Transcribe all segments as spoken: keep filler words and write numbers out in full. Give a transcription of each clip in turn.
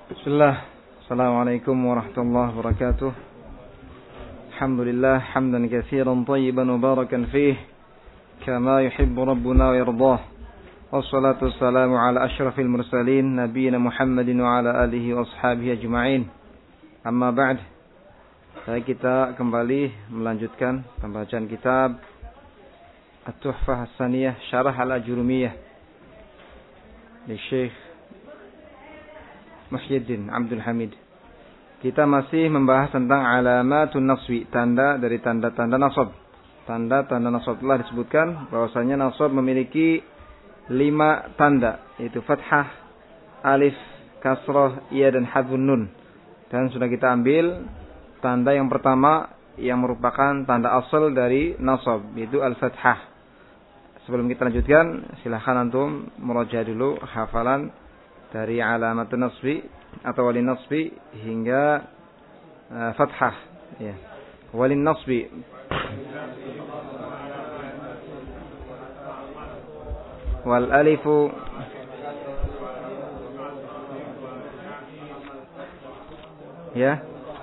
Bismillah. Assalamualaikum warahmatullahi wabarakatuh. Alhamdulillah hamdan katsiran thayyiban mubarakan fih kama yuhibbu rabbuna wa yardah. Wassalatu wassalamu ala asyrafil mursalin nabiyina Muhammadin wa ala alihi wa ashabihi ajma'in. Amma ba'd. Baik, kita kembali melanjutkan pembacaan kitab At-Tuhfah As-Saniyah Syarah Al-Ajurumiyah di Syekh Muhyiddin Abdul Hamid. Kita masih membahas tentang alamatun nasbi, tanda dari tanda-tanda nasab. Tanda-tanda nasab telah disebutkan bahwasanya nasab memiliki lima tanda, yaitu fathah, alif, kasrah, iya dan hadzfun nun. Dan sudah kita ambil tanda yang pertama yang merupakan tanda asal dari nasab, yaitu al-fathah. Sebelum kita lanjutkan, silahkan antum murajaah dulu hafalan dari alamat nasbi atau walin nasbi hingga uh, fathah, ya. Walin nasbi wal alifu ya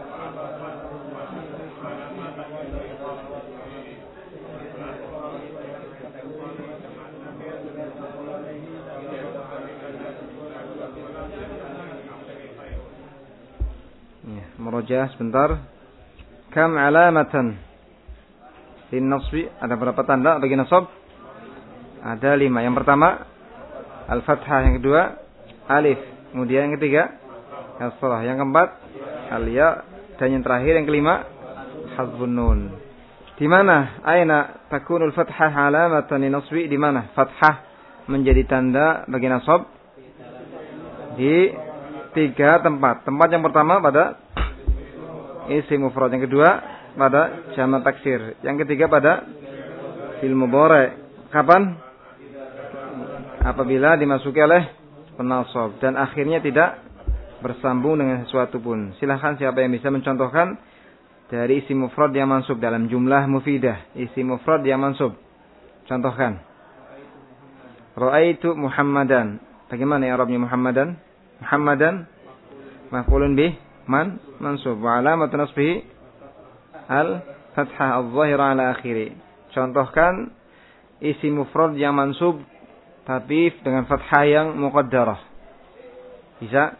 Merujah sebentar. Kam alamatan lin nasbi, ada berapa tanda bagi nasab? Ada lima. Yang pertama al-fathah, yang kedua alif, kemudian yang ketiga kasrah, yang keempat al-ya, dan yang terakhir yang kelima hadzfun nun. Di mana aina takunul fathah alamatan lin nasbi? Di mana fathah menjadi tanda bagi nasab? Di tiga tempat. Tempat yang pertama pada isim mufrad, yang kedua pada jamak taksir, yang ketiga pada fi'il mudhari'. Kapan? Apabila dimasuki oleh penasab dan akhirnya tidak bersambung dengan sesuatu pun. Silahkan siapa yang bisa mencontohkan dari isim mufrad yang mansub dalam jumlah mufidah. Isim mufrad yang mansub, contohkan. Ra'aitu Muhammadan. Bagaimana ya i'rabnya Muhammadan? Muhammadan maf'ulun bih man mansub wa alamatun nasbihi al-fathah adh-dhahira ala akhiri. Contohkan isim mufrad yang mansub tapi dengan fathah yang muqaddarah. Bisa?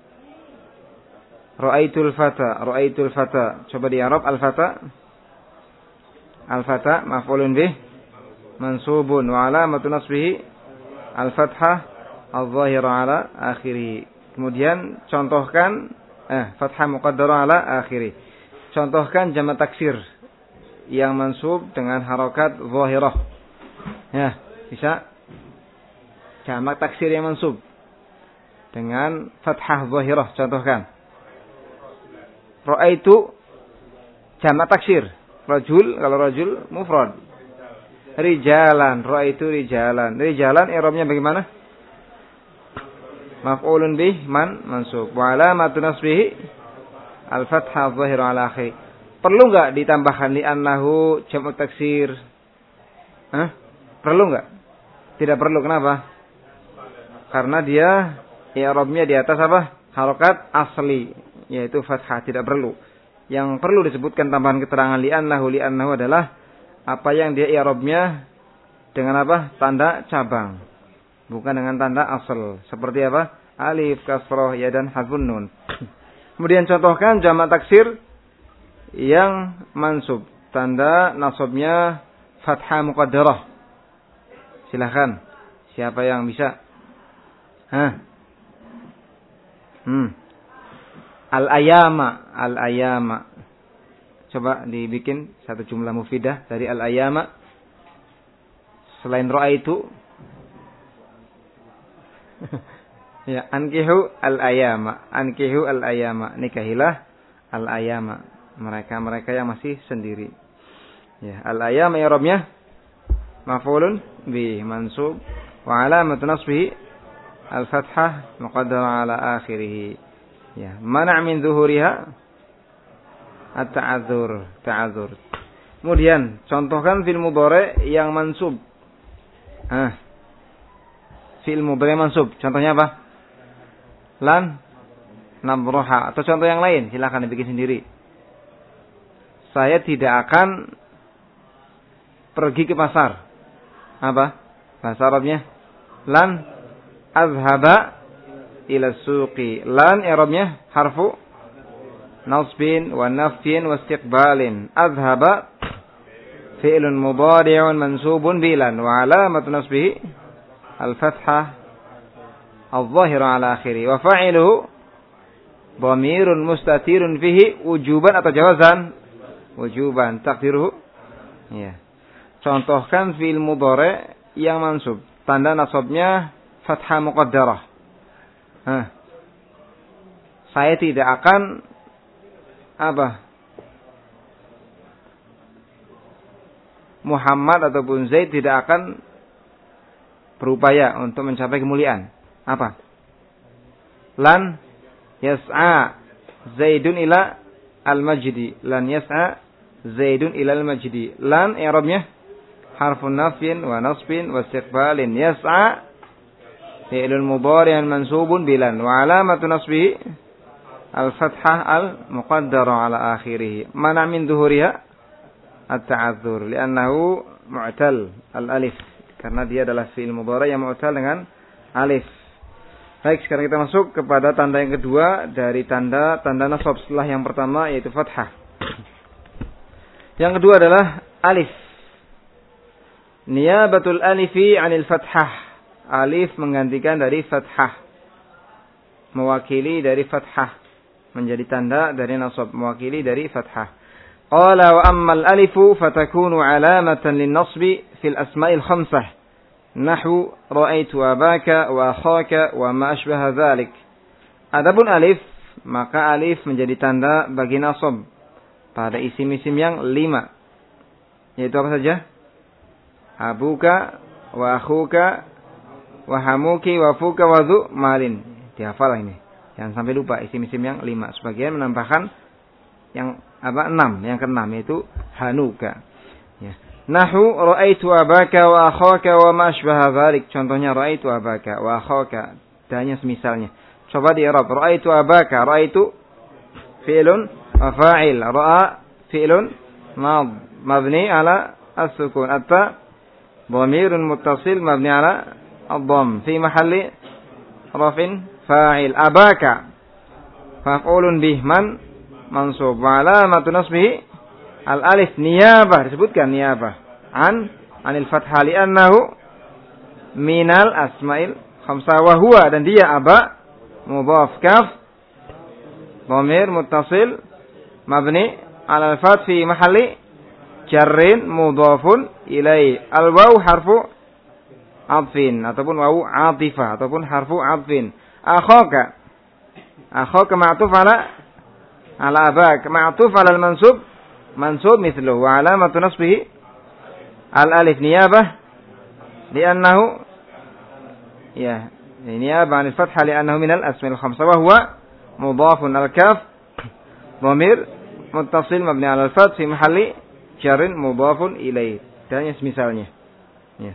Ra'aitul fata, ra'aitul fata. Coba di i'rab al-fata. Al-fata maf'ulun bih mansubun wa alamatun nasbihi al-fathah adh-dhahira ala akhiri. Kemudian contohkan Eh, fathah muqaddarah ala akhiri. Contohkan jamak taksir yang mansub dengan harokat zahirah. Ya, bisa? Jamak taksir yang mansub dengan fathah zahirah. Contohkan. Ra'aitu jamak taksir. Rajul, kalau rajul mufrad. Rijalan, ra'aitu rijalan. Rijalan i'rabnya bagaimana? Maf'ulun bih man mansub wa alamatun nasbihi al-fathah adh-dhahira ala akhir. Perlu enggak ditambahkan li annahu jamak taksir? Hah? Perlu enggak? Tidak perlu. Kenapa? Karena dia i'rabnya di atas apa? Harokat asli, yaitu fathah. Tidak perlu. Yang perlu disebutkan tambahan keterangan li annahu li annahu adalah apa yang dia i'rabnya dengan apa? Tanda cabang, bukan dengan tanda asal. Seperti apa? Alif, kasrah, ya dan hadzfun nun. Kemudian contohkan jamak taksir yang mansub. Tanda nasabnya fathah muqaddarah. Silakan. Siapa yang bisa? Hah? Hmm. Al-ayama, al-ayama. Coba dibikin satu jumlah mufidah dari al-ayama. Selain ro'a itu ya, ankihu al-ayama, ankihu al-ayama, nikahilah al-ayama, mereka-mereka yang masih sendiri. Ya, al-ayama i'rabnya maf'ulun bi mansub wa alamatun nasbihi al-fathah muqaddarah ala akhirih. Ya, mana' min zuhuriha at-ta'adzur, ta'adzur. Kemudian contohkan fi'il mudhari' yang mansub. Ah. Fi'il mudhari' mansub, contohnya apa? Lan nabroha. Atau contoh yang lain, silakan dibikin sendiri. Saya tidak akan pergi ke pasar. Apa? Bahasa Arabnya lan azhaba ila suqi. Lan i'rabnya harfu nasbin wa nafyin wa istiqbalin. Azhaba fi'lun mudhari'un mansubun bilan wa alamatu nasbihi al-fathah al-zahira ala akhiri wa fa'iluhu dhamirun mustatirun fihi wujuban atau jawazan? Wujuban. Takdiruhu, ya. Contohkan fi'il mudhari' yang mansub, tanda nasabnya fathah muqaddarah. Hah. Saya tidak akan apa? Muhammad ataupun Zaid tidak akan berupaya untuk mencapai kemuliaan. Apa? Lan yas'a Zaidun ila al-majdi. Lan yas'a Zaidun ila al-majdi. Lan i'rabnya harfun nafyin wa nasbin wa istiqbalin. Yas'a fi'lun mudhari'un mansubun bilan wa alamatu nasbihi al-fathah al-muqaddara ala akhirih. Mana min dhuhuriha at-ta'adzur li'annahu mu'tal al-alif, karena dia adalah fi'il mudhari' yang mu'tal dengan alif. Baik, sekarang kita masuk kepada tanda yang kedua dari tanda-tanda nasab setelah yang pertama, yaitu fathah. Yang kedua adalah alif. Niyabatul alifi 'anil fathah. Alif menggantikan dari fathah. Mewakili dari fathah. Menjadi tanda dari nasab, mewakili dari fathah. Qala wa ammal alifu fatakunu 'alamatan lin-nasbi fil asma'il khamsah. Nahwu ra'aitu abaka wa akhaka wa ma ashbaha dzalik. Adapun alif, maka alif menjadi tanda bagi nasab pada isim-isim yang lima. Yaitu apa saja? Abuka wa akhuka wa hamuki wa fuka wa dhu malin. Dihafal ini. Jangan sampai lupa isim-isim yang lima. Sebagian menambahkan yang apa? Enam. Yang keenam yaitu hanuka. Ya. Nahu ra'aitu abaka wa akhaka wa ma ashbaha dzalik. Contohnya ra'aitu abaka wa akhaka. Dan semisalnya. Coba di i'rab. Ra'aitu abaka. Ra'aitu fi'lun wa fa'il. Ra'a fi'lun mad mabni ala as-sukun. Atta dhamirun muttasil mabni ala ad-dhamm fi mahalli rafin fa'il. Abaka maf'ulun bih man mansub wa alamatu nasbihi al-alif niyabah, disebutkan niyabah an anil fathah li'annahu minal asma'il khamsah wa huwa, dan dia aba mudhaf kaf dhamir muttasil mabni ala al-fath fi mahalli jarrin mudhafun ilai. Al-waw harfu adfin ataupun waw atifah ataupun harfu adfin. Akhaka akhaka ma'tuf ala ala abak ma'tuf ala al-mansub mansub mithluhu wa alamatu nasbihi al-alif niyabah li'annahu ya niyabah 'anil fathah li'annahu minal asma'il khamsah wa huwa mudhafun al-kaf dhamir muttasil mabni 'ala al-fath fi mahalli jarrin mudhafun ilaih, dan semisalnya. Ya.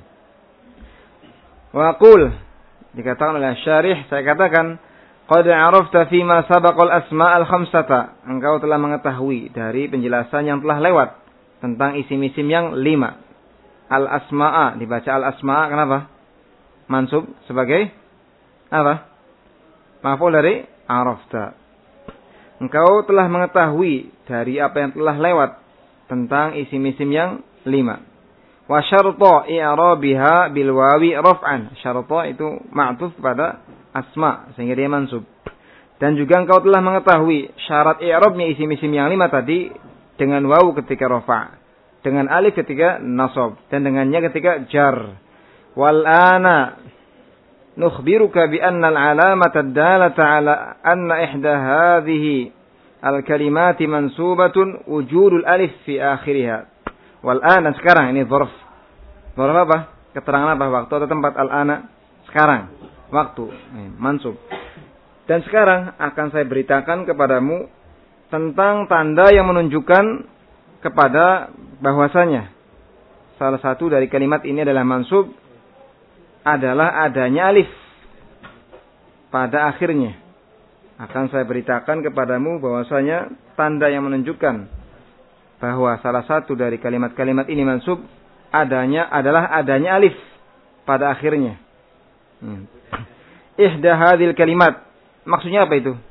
Wa aqul, dikatakan oleh syarih, saya katakan qad 'arafta fi ma sabaqal asma'al khamsata. Engkau telah mengetahui dari penjelasan yang telah lewat tentang isim-isim yang lima. Al-asma'a, dibaca al-asma'a kenapa? Mansub sebagai apa? Maf'ul dari 'arafta. Engkau telah mengetahui dari apa yang telah lewat tentang isim-isim yang lima. Wa syarta i'rabiha bil wawi raf'an. Syarta itu ma'tuf pada asma sehingga dia mansub. Dan juga engkau telah mengetahui syarat i'rabnya isim-isim yang lima tadi dengan waw ketika rafa', dengan alif ketika nasab, dan dengannya ketika jar. Wal ana nukhbiruka bi anna al-alamata ad-dalata ala anna ihda hadhihi al-kalimati mansubatun wujudul alif fi akhiriha. Wal ana, sekarang ini dzarf. Dzarf apa? Keterangan apa? Waktu atau tempat? Al-ana, sekarang. Waktu, mansub. Dan sekarang akan saya beritakan kepadamu tentang tanda yang menunjukkan kepada bahwasanya salah satu dari kalimat ini adalah mansub adalah adanya alif pada akhirnya. Akan saya beritakan kepadamu bahwasanya tanda yang menunjukkan bahwa salah satu dari kalimat-kalimat ini mansub adanya adalah adanya alif pada akhirnya. Hmm. Ihda hadhil kalimat. Maksudnya apa itu?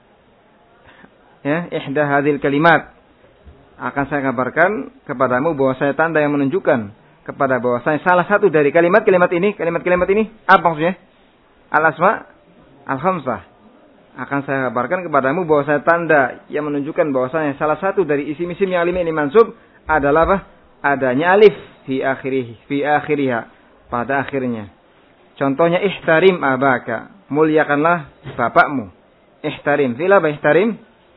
Ya, ihda hadhil kalimat. Akan saya kabarkan kepadamu bahwasanya tanda yang menunjukkan kepada bahwasanya salah satu dari kalimat-kalimat ini, kalimat-kalimat ini apa maksudnya? Al-asma al-khamsah. Akan saya kabarkan kepadamu bahwasanya tanda yang menunjukkan bahwasanya salah satu dari isim-isim yang lima ini mansub adalah apa? Adanya alif fi akhirih, fi akhiriha, pada akhirnya. Contohnya ihtarim abaka, muliakanlah bapakmu. Ihtarim, fil apa ihtarim?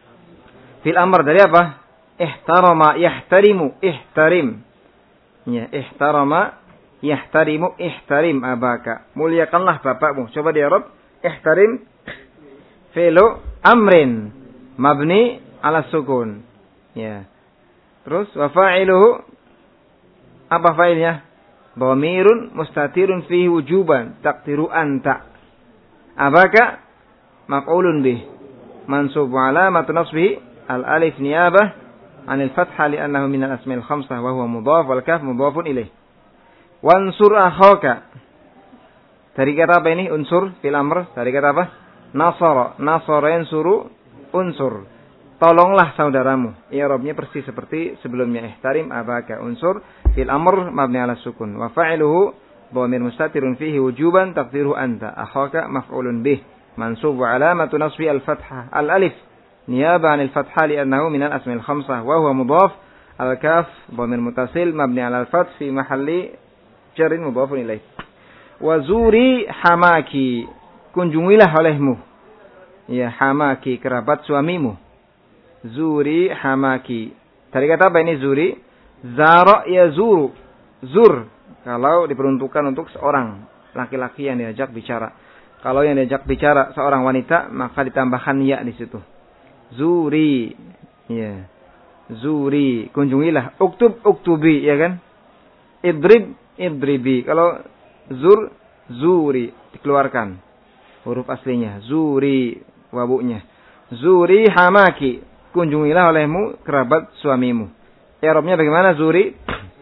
Fil amr dari apa? Ihtarama yahtarimu, ihtarim. Ya, ihtarama yahtarimu, ihtarim abaka. Muliakanlah bapakmu. Coba di Arab, ihtarim fi'lu amrin mabni ala sukun. Ya. Terus wa fa'iluhu apa fa'ilnya? Dhamirun mustatirun fihi wujuban taqdiru anta. Abaka maf'ulun bih. Mansub wa alamatu nasbihi al alif niyabah anil fathah li'annahu min al asma'il khamsah wa huwa mudhaf wal kaf mudhafun ilaih. Wansur akhaka. Dari kata apa ini? Unsur fil amr. Dari kata apa? Nasara. Nasara yansuru unsur. Tolonglah saudaramu. I'rabnya persis seperti sebelumnya. Ihtarim abaka unsur fil amr mabni ala sukun. Wa fa'iluhu dhamir mustatirun fihi wujuban taqdiruhu anta. Akhaka maf'ulun bih. Mansub wa alamatu nasbi al-fathah al-alif niyaba 'anil fathah li'annahu min al-asma'il khamsah wa huwa mudhaf al-kaf dhamir muttasil mabni ala al-fath fi mahalli jarrin mudhafun ilaih. Wa zuri hamaki. Kunjungilah olehmu. Ya, hamaki kerabat suamimu. Zuri hamaki. Dari kata apa ini zuri? Zara ya zuru. Zur. Kalau diperuntukkan untuk seorang laki-laki yang diajak bicara. Kalau yang diajak bicara seorang wanita, maka ditambahkan ya di situ. Zuri. Ya. Zuri. Kunjungilah. Uktub, uktubi. Ya kan? Idrib, idribi. Kalau zur, zuri. Dikeluarkan. Huruf aslinya. Zuri. Wabuknya. Zuri hamaki. Kunjungilah olehmu kerabat suamimu. I'rabnya bagaimana zuri?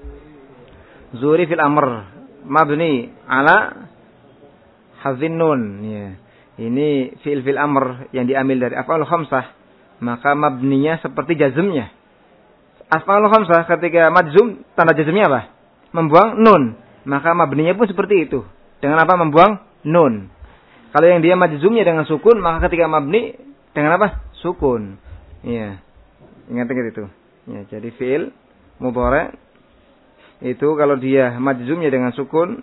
Zuri fil amr mabni ala hadzin nun. Ya. Ini fi'il fil amr yang diambil dari af'al khamsah, maka mabninya seperti jazmnya. Af'al khamsah ketika majzum tanda jazmnya apa? Membuang nun. Maka mabninya pun seperti itu. Dengan apa? Membuang nun. Kalau yang dia majzumnya dengan sukun, maka ketika mabni dengan apa? Sukun. Iya. Ingat-ingat itu. Ya, jadi fi'il mudhari' itu kalau dia majzumnya dengan sukun,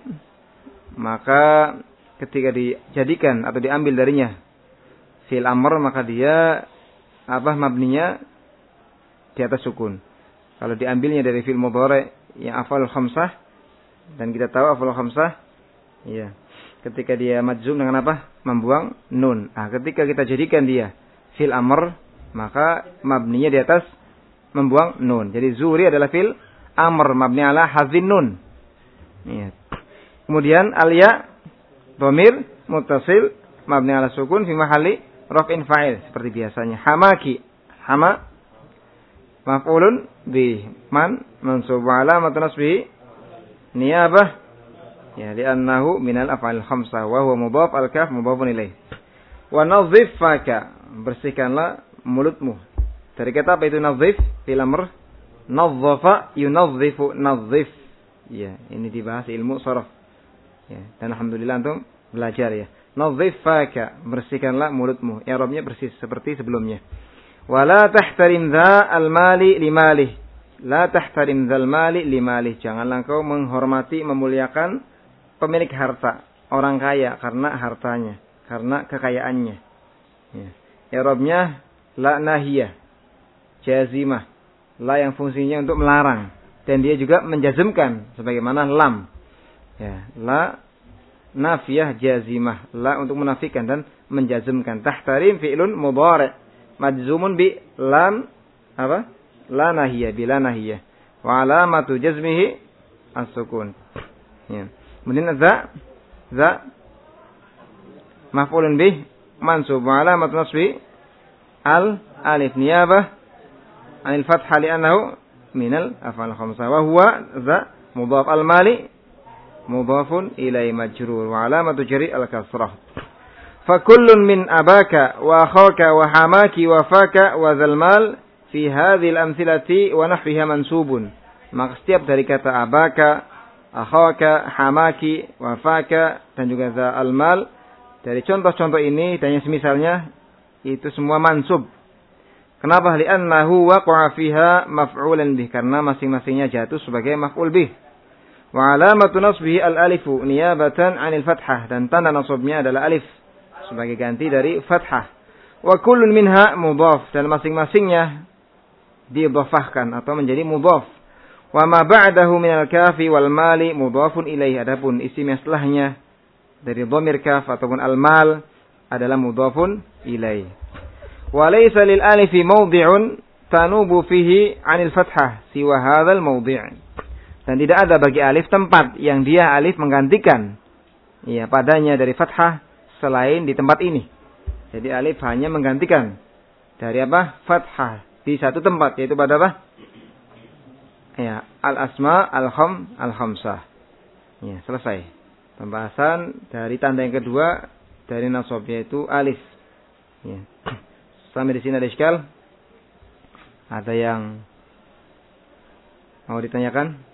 maka ketika dijadikan atau diambil darinya fi'il amr, maka dia apa mabninya di atas sukun. Kalau diambilnya dari fi'il mudhari' yang af'al khamsah, dan kita tahu af'al khamsah, iya, ketika dia majzum dengan apa? Membuang nun. Nah, ketika kita jadikan dia fi'il amr, maka mabninya di atas membuang nun. Jadi zuri adalah fil amr mabni ala hadzin nun. Ya. Kemudian al-ya dhamir muttasil mabni ala sukun fi mahalli raf'in fa'il seperti biasanya. Hamaki. Hama maf'ulun bi man mansub wa alamatun nasbihi niyabah ya li'annahu minal af'al khamsah wa huwa mudhaf al-kaf mudhafun ilaih. Wa nadhifaka. Bersihkanlah mulutmu. Dari kata apa itu nadhif? Fil amr nadhafa yunadhifu nadhif. Ya, ini dibahas ilmu sharaf. Ya, dan alhamdulillah antum belajar ya. Nadhifaka, bersihkanlah mulutmu. I'rabnya persis seperti sebelumnya. Wala tahtarim dza al-mali limalih. La tahtarim dzal mali limalih. Janganlah engkau menghormati, memuliakan pemilik harta, orang kaya karena hartanya, karena kekayaannya. Ya. I'rabnya la nahiyah, jazimah, la yang fungsinya untuk melarang, dan dia juga menjazmkan sebagaimana lam. Ya, la nafiyah jazimah, la untuk menafikan dan menjazmkan. Tahtarim fi'lun mudhari' majzumun bi lam apa? La nahiyah, bila nahiyah. Wa alamatu jazmihi as-sukun. Ya. Kemudian za za maf'ulun bih mansub wa alamat nasbi al alif niyabah anil fathah li'annahu minal af'al khamsah wa huwa za mudhaf al mali mudhafun ilai majrur wa alamatu jari al kasrah. Fa kullun min abaka wa akhaka wa hamaki wa faka wa zal mal fi hadhihi al amthilati wa nahwiha mansubun. Maka setiap dari kata abaka, akhaka, hamaki, wa faka dan juga za al mal dari contoh-contoh ini dan yang semisalnya itu semua mansub. Kenapa? Li'annahu waqa'a fiha maf'ulan bih, karena masing-masingnya jatuh sebagai maf'ul bih. Wa alamatu nasbihi al-alifu niyabatan 'anil fathah, dan tanda nasabnya adalah alif sebagai ganti dari fathah. Wa kullun minha mudhaf, dan masing-masingnya diidhafahkan atau menjadi mudhaf. Wa ma ba'dahu minal kafi wal mali mudhafun ilaihi, adapun isim yang setelahnya dari dhamir kaf ataupun al-mal adalah mudhafun ilaihi. Wa laysa lil alifi mawdi'un tanubu fihi 'anil fathah siwa hadzal mawdi'. Dan tidak ada bagi alif tempat yang dia alif menggantikan ya padanya dari fathah selain di tempat ini. Jadi alif hanya menggantikan dari apa? Fathah di satu tempat, yaitu pada apa? Ya, al-asma al-kham al-khamsah. Ya, selesai. Pembahasan dari tanda yang kedua dari nasab, yaitu alif. Ya. Sampai di sini ada iskal? Ada yang mau ditanyakan?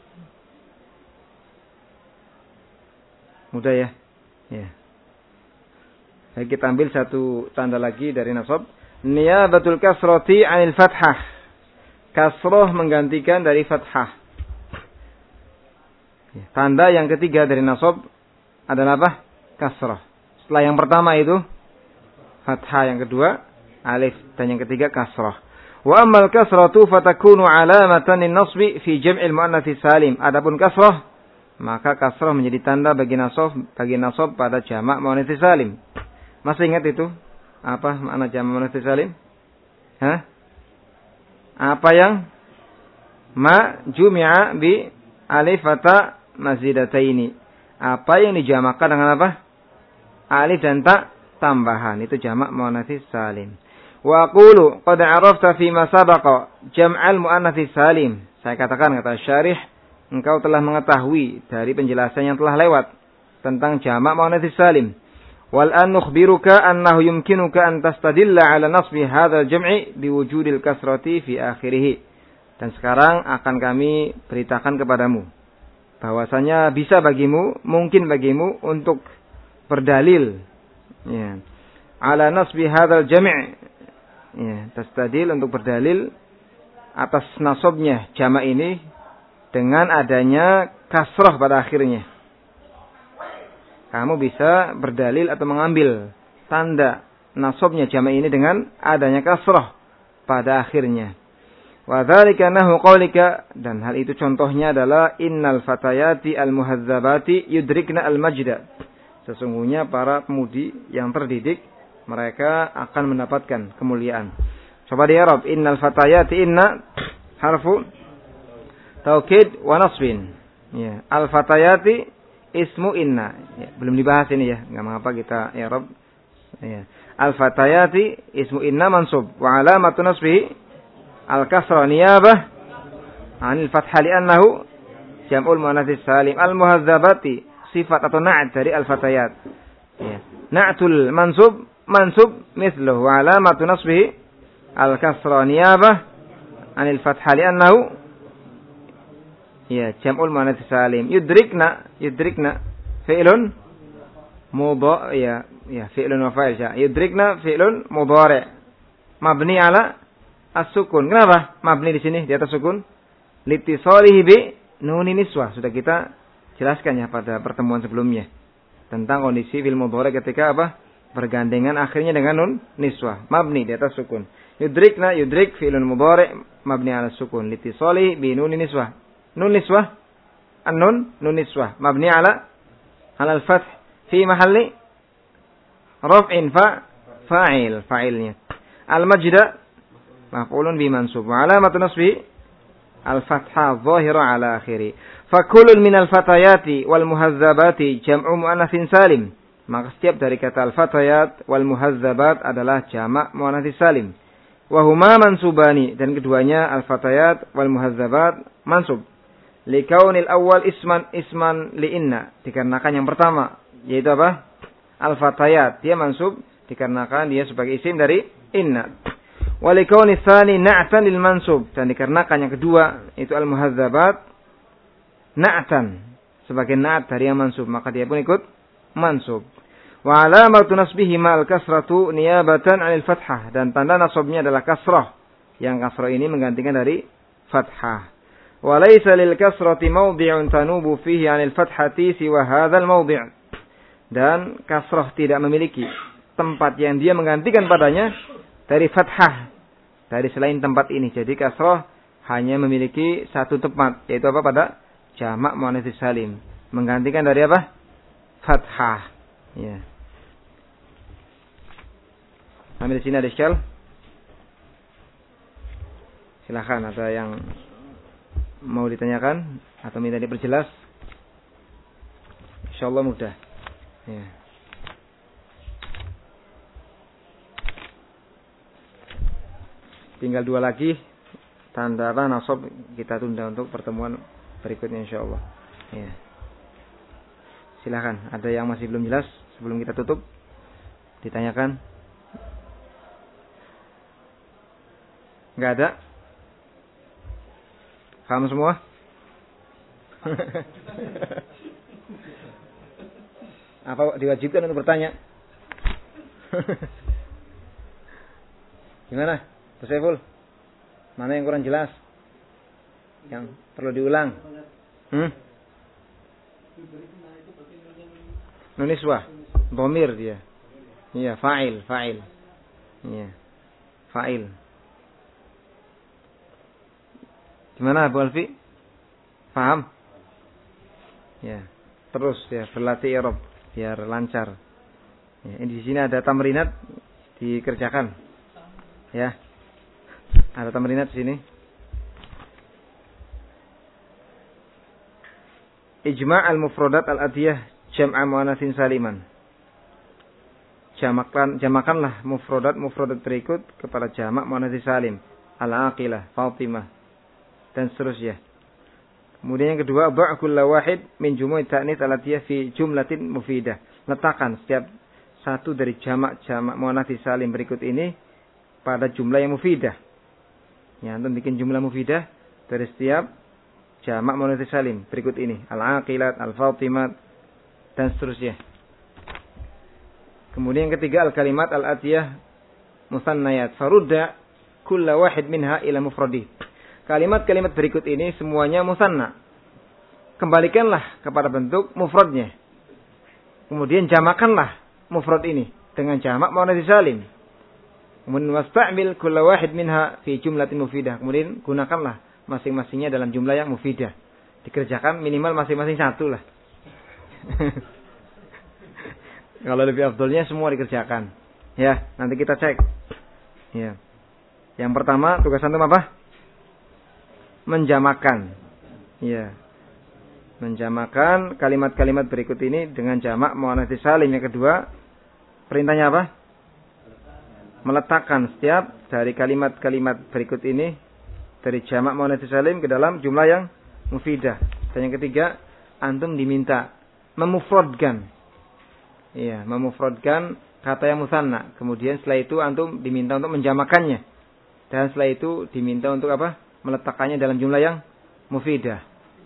Mudah ya? Ya. Baik, kita ambil satu tanda lagi dari nasab. Niyabatul kasrati 'anil fathah. Kasrah menggantikan dari fathah. Ya. Tanda yang ketiga dari nasab adalah apa? Kasrah. Setelah yang pertama itu fathah, yang kedua alif, dan yang ketiga kasrah. Wa ammal kasratu fatakunu 'alamatan lin-nasbi fi jam'il muannats salim. Adapun kasrah, maka kasrah menjadi tanda bagi nasab bagi nasab pada jamak muannats salim. Masih ingat itu? Apa makna jamak muannats salim? Hah? Apa yang ma jumi'a bi alif ta mazidataini. Apa yang dijamakkan dengan apa? Alif dan ta tambahan. Itu jamak muannats salim. Wa aqulu qad 'arafta fi ma sabaqa jam'al muannats salim. Saya katakan, kata syarih, engkau telah mengetahui dari penjelasan yang telah lewat tentang jamak muannats salim. Wal an nukhbiruka annahu yumkinuka an tastadilla 'ala nasbi hadzal jam'i biwujudil kasrati fi akhirih. Dan sekarang akan kami beritakan kepadamu bahwasanya bisa bagimu, mungkin bagimu untuk berdalil ya, 'ala nasbi hadzal jami'. Ya, tastadil untuk berdalil atas nasabnya jamak ini dengan adanya kasrah pada akhirnya. Kamu bisa berdalil atau mengambil tanda nasabnya jamak ini dengan adanya kasrah pada akhirnya. Wa dzalika nahu qaulika, dan hal itu contohnya adalah innal fatayati al-muhadzabati yudrikna al-majda. Sesungguhnya para pemudi yang terdidik mereka akan mendapatkan kemuliaan. Coba di Arab, innal fatayati, inna harfu taukid wa nasbin. Ya, al fatayati ismu inna. Ya, belum dibahas ini ya, enggak mengapa kita Arab. Ya. Al fatayati ismu inna mansub wa alamatu nasbihi al kasra niyabah anil fathah li'annahu jam'ul muannats salim. Al muhadzabati sifat atau na'at dari al fatayat. Ya. Na'tul mansub mansub mithluhu wa alamatu nasbihi al kasra niyabah anil fathah li'annahu ya jam'ul muannats salim. Yudrikna, yudrikna fi'lun mudhari ya, ya fi'lun wa fa'il. Yudrikna fi'lun mudhari mabni ala as-sukun. Kenapa mabni di sini di atas sukun? Litisalihi bi nunin niswah. Sudah kita jelaskan ya pada pertemuan sebelumnya tentang kondisi fi'il mudhari ketika apa? Bergandengan akhirnya dengan nun niswah, mabni di atas sukun. Yudrikna, yudrik fi'lun mudhari mabni ala sukun litisalihi bi nunin niswah. Nun niswah, an-nun nun niswah mabni ala ala al-fath fi mahalli raf'in fa fa'il, fa'ilnya. Al-majda maf'ulun bi mansub wa alamatu nasbi al-fathah dhahira ala akhiri. Fa kullun min al-fatayati wal muhazzabati jam'u muannatsin salim. Maka setiap dari kata al-fatayat wal muhazzabat adalah jamak muannats salim. Wa huma mansubani, dan keduanya al-fatayat wal muhazzabat mansub. Likaunil awal isman isman li inna, dikarenakan yang pertama yaitu apa? Al-fatayat, dia mansub dikarenakan dia sebagai isim dari inna. Wa likaunil tsani na'tan lil mansub, dan dikarenakan yang kedua itu al-muhazzabat na'tan sebagai na'at dari yang mansub, maka dia pun ikut mansub. Wa alamatu nasbihi ma'al kasratu niyabatan 'anil fathah, dan tanda nasabnya adalah kasrah. Yang kasrah ini menggantikan dari fathah. Wa laysa lil kasrati mawdi'un tanubu fihi 'anil fathati siwa hadzal mawdi'. Dan kasrah tidak memiliki tempat yang dia menggantikan padanya dari fathah, dari selain tempat ini. Jadi kasrah hanya memiliki satu tempat, yaitu apa? Pada jamak muannats salim, menggantikan dari apa? Fathah. Ya. Sampai di sini ada iskal? Silakan, ada yang mau ditanyakan atau minta diperjelas? Insyaallah mudah. Ya. Tinggal dua lagi, tanda apa nasab kita tunda untuk pertemuan berikutnya insyaallah. Ya. Silakan, ada yang masih belum jelas sebelum kita tutup? Ditanyakan? Enggak ada? Paham semua? Apa diwajibkan untuk bertanya? Gimana? Pak Saiful? Mana yang kurang jelas? Yang perlu diulang? Hmm? Nuniswah, dhamir dia. Iya, fa'il, fa'il. Iya. Fa'il. Gimana Bu Alfi? Paham? Ya. Terus ya, berlatih i'rab biar lancar. Ya, di sini ada tamrinat dikerjakan. Ya. Ada tamrinat di sini. Ijma' al-mufradat al-atiyah jam'a muannatsin saliman. Jamakan jamakanlah mufradat mufradat berikut kepada jamak muannats salim. Al-aqilah, Fatimah, dan seterusnya. Kemudian yang kedua, ba' kullu wahid min jumu'i ta'nits al-atiyah fi jumlatin mufidah. Letakkan setiap satu dari jamak-jamak muannats salim berikut ini pada jumlah yang mufidah. Ya, antum bikin jumlah mufidah dari setiap jamak muannats salim berikut ini. Al-aqilat, al-fatimat, dan seterusnya. Kemudian yang ketiga, al-kalimat al-atiyah musannayat. Farudda kulla wahid minha ila mufradih. Kalimat-kalimat berikut ini semuanya musanna. Kembalikanlah kepada bentuk mufradnya. Kemudian jamakanlah mufrad ini dengan jamak muannats salim. Kemudian wasta'mil kulla wahid minha fi jumlatin mufidah. Kemudian gunakanlah masing-masingnya dalam jumlah yang mufidah. Dikerjakan minimal masing-masing satu lah. Kalau lebih afdolnya semua dikerjakan. Ya, nanti kita cek. Ya. Yang pertama tugas antum apa? Menjamakan. Ya. Menjamakan kalimat-kalimat berikut ini dengan jamak muannats salim. Yang kedua, perintahnya apa? Meletakkan setiap dari kalimat-kalimat berikut ini dari jamak muannats salim ke dalam jumlah yang mufidah. Dan yang ketiga, antum diminta memufradkan. Iya, memufradkan kata yang musanna. Kemudian setelah itu antum diminta untuk menjamakannya. Dan setelah itu diminta untuk apa? Meletakkannya dalam jumlah yang mufidah.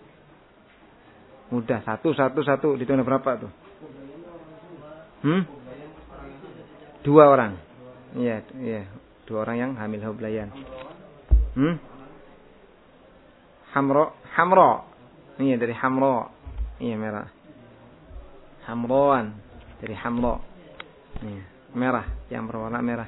Mudah, satu, satu, satu. Dihitung berapa tuh? Hmm? Dua orang. Iya, iya. Dua orang yang hamil hublayan. Hmm? Hamro, hamro. Iya, dari hamro. Iya, merah. Hamroan. Dari hamro. Iya, merah. Yang berwarna merah.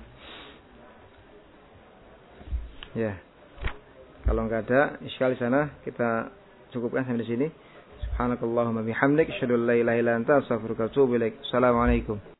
Ya. Kalau enggak ada iskal di sana, kita cukupkan sampai di sini. Subhanakallahumma bihamdik, asyhadu an la ilaha illa anta, astaghfiruka wa atubu ilaik. Assalamualaikum.